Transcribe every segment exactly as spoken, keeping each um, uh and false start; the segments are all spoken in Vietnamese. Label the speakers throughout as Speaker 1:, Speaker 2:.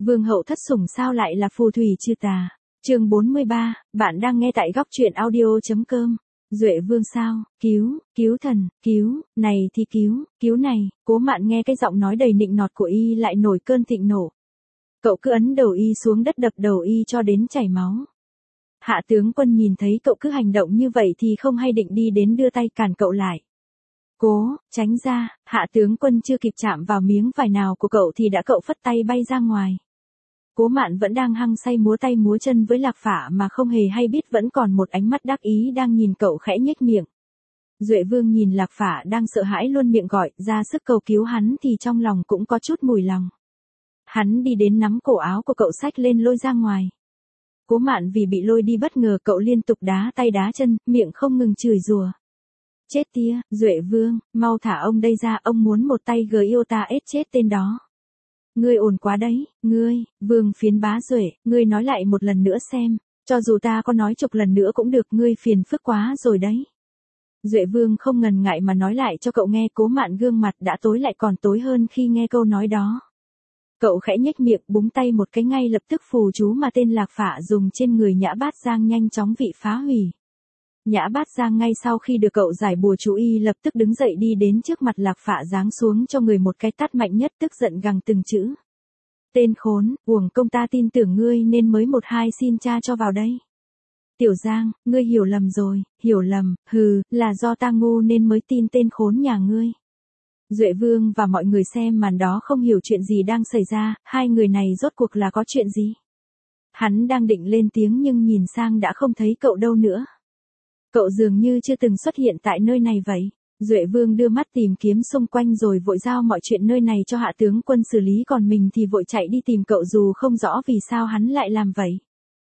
Speaker 1: Vương hậu thất sủng sao lại là phù thủy trừ tà. Chương bốn mươi ba, bạn đang nghe tại góc truyện audio chấm com. Duệ Vương sao, cứu, cứu thần, cứu, này thì cứu, cứu này. Cố Mạn nghe cái giọng nói đầy nịnh nọt của y lại nổi cơn thịnh nộ. Cậu cứ ấn đầu y xuống đất đập đầu y cho đến chảy máu. Hạ tướng quân nhìn thấy cậu cứ hành động như vậy thì không hay định đi đến đưa tay cản cậu lại. Cố, tránh ra. Hạ tướng quân chưa kịp chạm vào miếng vải nào của cậu thì đã cậu phất tay bay ra ngoài. Cố Mạn vẫn đang hăng say múa tay múa chân với Lạc Phả mà không hề hay biết vẫn còn một ánh mắt đắc ý đang nhìn cậu khẽ nhếch miệng. Duệ Vương nhìn Lạc Phả đang sợ hãi luôn miệng gọi ra sức cầu cứu hắn thì trong lòng cũng có chút mùi lòng. Hắn đi đến nắm cổ áo của cậu xách lên lôi ra ngoài. Cố Mạn vì bị lôi đi bất ngờ cậu liên tục đá tay đá chân, miệng không ngừng chửi rủa. Chết tía, Duệ Vương, mau thả ông đây ra, ông muốn một tay gờ yêu ta ết chết tên đó. Ngươi ổn quá đấy, ngươi, Vương phiến bá Duệ, ngươi nói lại một lần nữa xem, cho dù ta có nói chục lần nữa cũng được, ngươi phiền phức quá rồi đấy. Duệ Vương không ngần ngại mà nói lại cho cậu nghe. Cố Mạn gương mặt đã tối lại còn tối hơn khi nghe câu nói đó. Cậu khẽ nhếch miệng búng tay một cái, ngay lập tức phù chú mà tên Lạc Phả dùng trên người Nhã Bát Giang nhanh chóng bị phá hủy. Nhã Bát Giang ngay sau khi được cậu giải bùa chú y lập tức đứng dậy đi đến trước mặt Lạc Phả giáng xuống cho người một cái tát mạnh nhất, tức giận gằn từng chữ. Tên khốn, uổng công ta tin tưởng ngươi nên mới một hai xin cha cho vào đây. Tiểu Giang, ngươi hiểu lầm rồi, hiểu lầm, hừ, là do ta ngu nên mới tin tên khốn nhà ngươi. Duệ Vương và mọi người xem màn đó không hiểu chuyện gì đang xảy ra, hai người này rốt cuộc là có chuyện gì. Hắn đang định lên tiếng nhưng nhìn sang đã không thấy cậu đâu nữa. Cậu dường như chưa từng xuất hiện tại nơi này vậy. Duệ Vương đưa mắt tìm kiếm xung quanh rồi vội giao mọi chuyện nơi này cho Hạ tướng quân xử lý, còn mình thì vội chạy đi tìm cậu dù không rõ vì sao hắn lại làm vậy.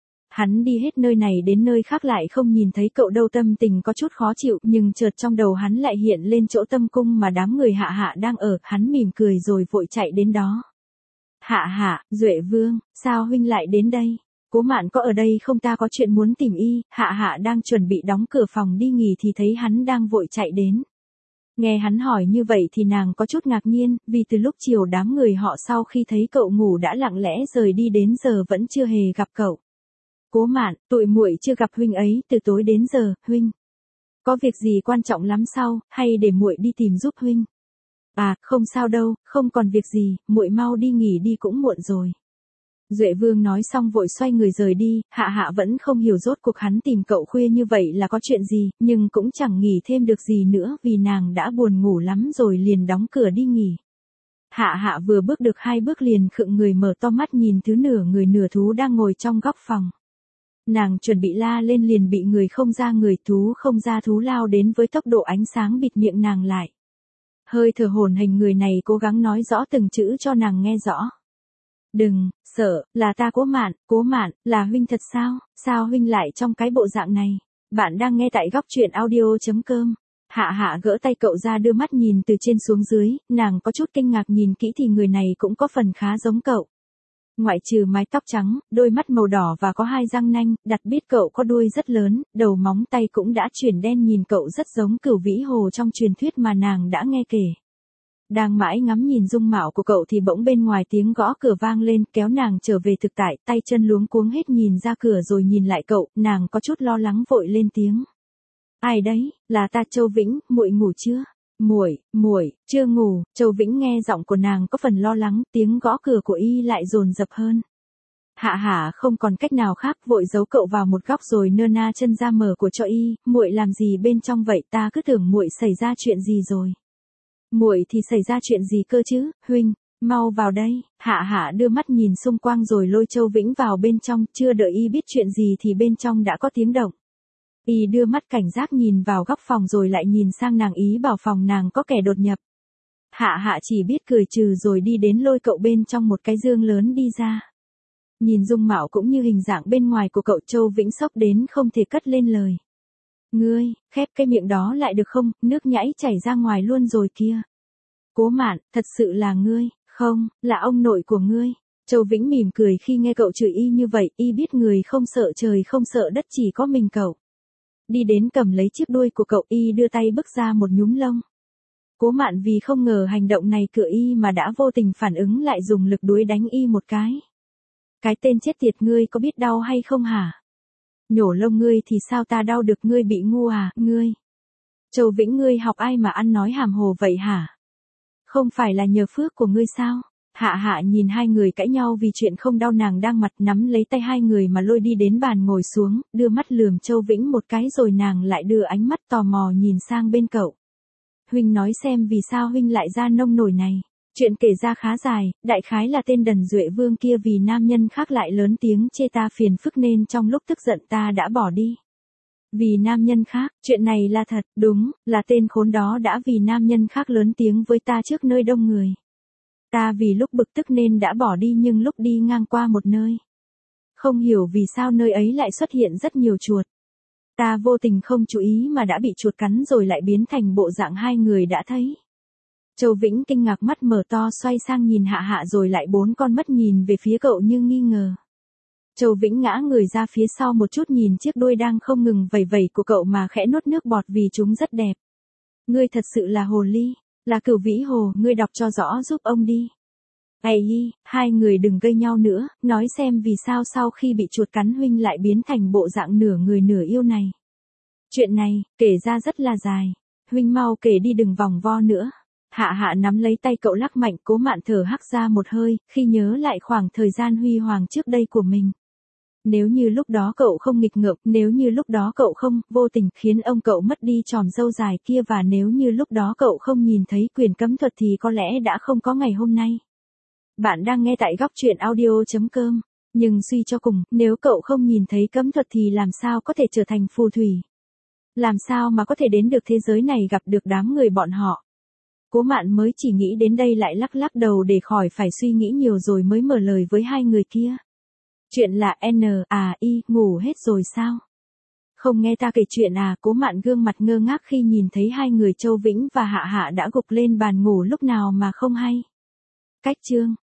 Speaker 1: Hắn đi hết nơi này đến nơi khác lại không nhìn thấy cậu đâu, tâm tình có chút khó chịu, nhưng chợt trong đầu hắn lại hiện lên chỗ Tâm Cung mà đám người Hạ Hạ đang ở, hắn mỉm cười rồi vội chạy đến đó. Hạ Hạ, Duệ Vương, sao huynh lại đến đây? Cố Mạn có ở đây không, ta có chuyện muốn tìm y. Hạ Hạ đang chuẩn bị đóng cửa phòng đi nghỉ thì thấy hắn đang vội chạy đến. Nghe hắn hỏi như vậy thì nàng có chút ngạc nhiên, vì từ lúc chiều đám người họ sau khi thấy cậu ngủ đã lặng lẽ rời đi đến giờ vẫn chưa hề gặp cậu. Cố Mạn, tụi muội chưa gặp huynh ấy từ tối đến giờ, huynh có việc gì quan trọng lắm sao, hay để muội đi tìm giúp huynh? À, không sao đâu, không còn việc gì, muội mau đi nghỉ đi cũng muộn rồi. Duệ Vương nói xong vội xoay người rời đi. Hạ Hạ vẫn không hiểu rốt cuộc hắn tìm cậu khuya như vậy là có chuyện gì, nhưng cũng chẳng nghỉ thêm được gì nữa vì nàng đã buồn ngủ lắm rồi liền đóng cửa đi nghỉ. Hạ Hạ vừa bước được hai bước liền khựng người mở to mắt nhìn thứ nửa người nửa thú đang ngồi trong góc phòng. Nàng chuẩn bị la lên liền bị người không ra người thú không ra thú lao đến với tốc độ ánh sáng bịt miệng nàng lại. Hơi thở hổn hển người này cố gắng nói rõ từng chữ cho nàng nghe rõ. Đừng, sợ, là ta Cố Mạn, Cố Mạn, là huynh thật sao, sao huynh lại trong cái bộ dạng này? Bạn đang nghe tại góc truyện audio chấm com. Hạ Hạ gỡ tay cậu ra đưa mắt nhìn từ trên xuống dưới, nàng có chút kinh ngạc nhìn kỹ thì người này cũng có phần khá giống cậu. Ngoại trừ mái tóc trắng, đôi mắt màu đỏ và có hai răng nanh, đặt biết cậu có đuôi rất lớn, đầu móng tay cũng đã chuyển đen, nhìn cậu rất giống Cửu Vĩ Hồ trong truyền thuyết mà nàng đã nghe kể. Đang mãi ngắm nhìn dung mạo của cậu thì bỗng bên ngoài tiếng gõ cửa vang lên, kéo nàng trở về thực tại, tay chân luống cuống hết nhìn ra cửa rồi nhìn lại cậu, nàng có chút lo lắng vội lên tiếng. Ai đấy, là ta Châu Vĩnh, muội ngủ chưa? Muội, muội, chưa ngủ. Châu Vĩnh nghe giọng của nàng có phần lo lắng, tiếng gõ cửa của y lại dồn dập hơn. Hạ Hạ không còn cách nào khác vội giấu cậu vào một góc rồi nơ na chân ra mở của cho y. Muội làm gì bên trong vậy, ta cứ tưởng muội xảy ra chuyện gì rồi. Muội thì xảy ra chuyện gì cơ chứ, huynh, mau vào đây. Hạ Hạ đưa mắt nhìn xung quanh rồi lôi Châu Vĩnh vào bên trong, chưa đợi y biết chuyện gì thì bên trong đã có tiếng động. Y đưa mắt cảnh giác nhìn vào góc phòng rồi lại nhìn sang nàng, ý bảo phòng nàng có kẻ đột nhập. Hạ Hạ chỉ biết cười trừ rồi đi đến lôi cậu bên trong một cái giường lớn đi ra. Nhìn dung mạo cũng như hình dạng bên ngoài của cậu, Châu Vĩnh sốc đến không thể cất lên lời. Ngươi, khép cái miệng đó lại được không, nước nhãi chảy ra ngoài luôn rồi kia. Cố Mạn, thật sự là ngươi, không, là ông nội của ngươi. Châu Vĩnh mỉm cười khi nghe cậu chửi y như vậy, y biết người không sợ trời không sợ đất chỉ có mình cậu. Đi đến cầm lấy chiếc đuôi của cậu, y đưa tay bứt ra một nhúm lông. Cố Mạn vì không ngờ hành động này của y mà đã vô tình phản ứng lại dùng lực đuối đánh y một cái. Cái tên chết tiệt ngươi có biết đau hay không hả? Nhổ lông ngươi thì sao ta đau được, ngươi bị ngu à, ngươi. Châu Vĩnh, ngươi học ai mà ăn nói hàm hồ vậy hả? Không phải là nhờ phước của ngươi sao? Hạ Hạ nhìn hai người cãi nhau vì chuyện không đau, nàng đang mặt nắm lấy tay hai người mà lôi đi đến bàn ngồi xuống, đưa mắt lườm Châu Vĩnh một cái rồi nàng lại đưa ánh mắt tò mò nhìn sang bên cậu. Huynh nói xem vì sao huynh lại ra nông nổi này. Chuyện kể ra khá dài, đại khái là tên Đần Duệ Vương kia vì nam nhân khác lại lớn tiếng chê ta phiền phức nên trong lúc tức giận ta đã bỏ đi. Vì nam nhân khác, chuyện này là thật, đúng, là tên khốn đó đã vì nam nhân khác lớn tiếng với ta trước nơi đông người. Ta vì lúc bực tức nên đã bỏ đi, nhưng lúc đi ngang qua một nơi, không hiểu vì sao nơi ấy lại xuất hiện rất nhiều chuột. Ta vô tình không chú ý mà đã bị chuột cắn rồi lại biến thành bộ dạng hai người đã thấy. Châu Vĩnh kinh ngạc, mắt mở to xoay sang nhìn Hạ Hạ rồi lại bốn con mắt nhìn về phía cậu như nghi ngờ. Châu Vĩnh ngã người ra phía sau một chút, nhìn chiếc đuôi đang không ngừng vẩy vẩy của cậu mà khẽ nuốt nước bọt vì chúng rất đẹp. Ngươi thật sự là hồ ly, là Cửu Vĩ Hồ, ngươi đọc cho rõ giúp ông đi. Ây hi, hai người đừng gây nhau nữa, nói xem vì sao sau khi bị chuột cắn huynh lại biến thành bộ dạng nửa người nửa yêu này. Chuyện này, kể ra rất là dài, huynh mau kể đi đừng vòng vo nữa. Hạ Hạ nắm lấy tay cậu lắc mạnh, Cố Mạn thở hắt ra một hơi, khi nhớ lại khoảng thời gian huy hoàng trước đây của mình. Nếu như lúc đó cậu không nghịch ngợm, nếu như lúc đó cậu không, vô tình khiến ông cậu mất đi chòm râu dài kia, và nếu như lúc đó cậu không nhìn thấy quyền cấm thuật thì có lẽ đã không có ngày hôm nay. Bạn đang nghe tại góc truyện audio chấm com. Nhưng suy cho cùng, nếu cậu không nhìn thấy cấm thuật thì làm sao có thể trở thành phù thủy? Làm sao mà có thể đến được thế giới này gặp được đám người bọn họ? Cố Mạn mới chỉ nghĩ đến đây lại lắc lắc đầu để khỏi phải suy nghĩ nhiều rồi mới mở lời với hai người kia. Chuyện là N, à y, ngủ hết rồi sao? Không nghe ta kể chuyện à? Cố Mạn gương mặt ngơ ngác khi nhìn thấy hai người Châu Vĩnh và Hạ Hạ đã gục lên bàn ngủ lúc nào mà không hay. Cách chương